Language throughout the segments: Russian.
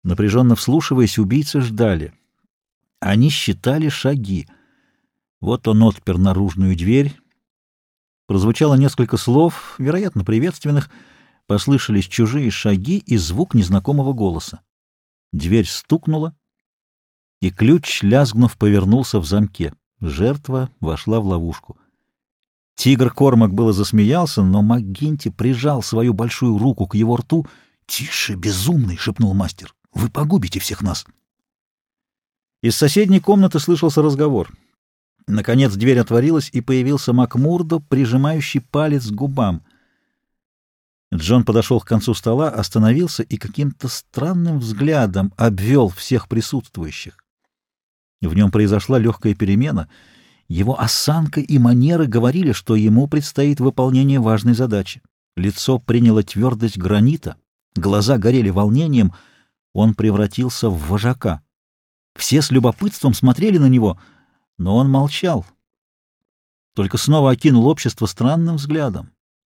Напряженно вслушиваясь, убийцы ждали. Они считали шаги. Вот он отпер наружную дверь. Прозвучало несколько слов, вероятно, приветственных. Послышались чужие шаги и звук незнакомого голоса. Дверь стукнула, и ключ, лязгнув, повернулся в замке. Жертва вошла в ловушку. Тигр Кормак было засмеялся, но МакГинти прижал свою большую руку к его рту. «Тише, безумный!» — шепнул мастер. «Вы погубите всех нас!» Из соседней комнаты слышался разговор. Наконец дверь отворилась, и появился Макмурдо, прижимающий палец к губам. Джон подошел к концу стола, остановился и каким-то странным взглядом обвел всех присутствующих. В нем произошла легкая перемена. Его осанка и манеры говорили, что ему предстоит выполнение важной задачи. Лицо приняло твердость гранита, глаза горели волнением, он превратился в вожака. Все с любопытством смотрели на него, но он молчал, только снова окинул общество странным взглядом.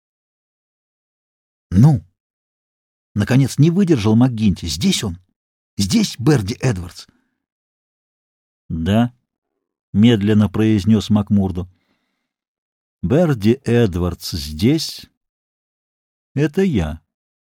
«Ну!» — наконец не выдержал МакГинти. «Здесь он! Здесь Берди Эдвардс!» «Да», — медленно произнес Макмурдо. «Берди Эдвардс здесь? Это я».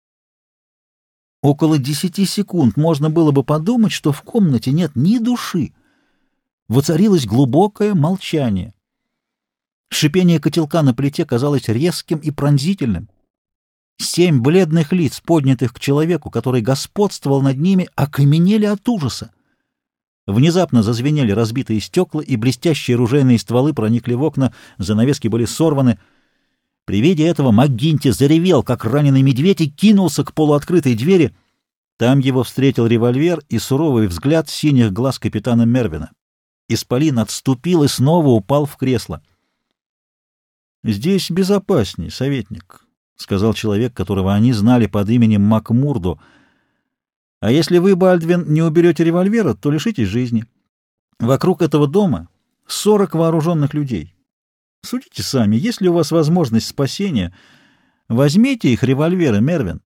Около 10 секунд можно было бы подумать, что в комнате нет ни души. Воцарилось глубокое молчание. Шипение котелка на плите казалось резким и пронзительным. 7 бледных лиц, поднятых к человеку, который господствовал над ними, окаменели от ужаса. Внезапно зазвенели разбитые стекла, и блестящие ружейные стволы проникли в окна, занавески были сорваны. При виде этого МакГинти заревел, как раненый медведь, и кинулся к полуоткрытой двери. Там его встретил револьвер и суровый взгляд синих глаз капитана Мервина. Исполин отступил и снова упал в кресло. «Здесь безопасней, советник», — сказал человек, которого они знали под именем Макмурдо. «А если вы, Бальдвин, не уберете револьвера, то лишитесь жизни. Вокруг этого дома 40 вооруженных людей. Судите сами, есть ли у вас возможность спасения? Возьмите их револьверы, Мервин».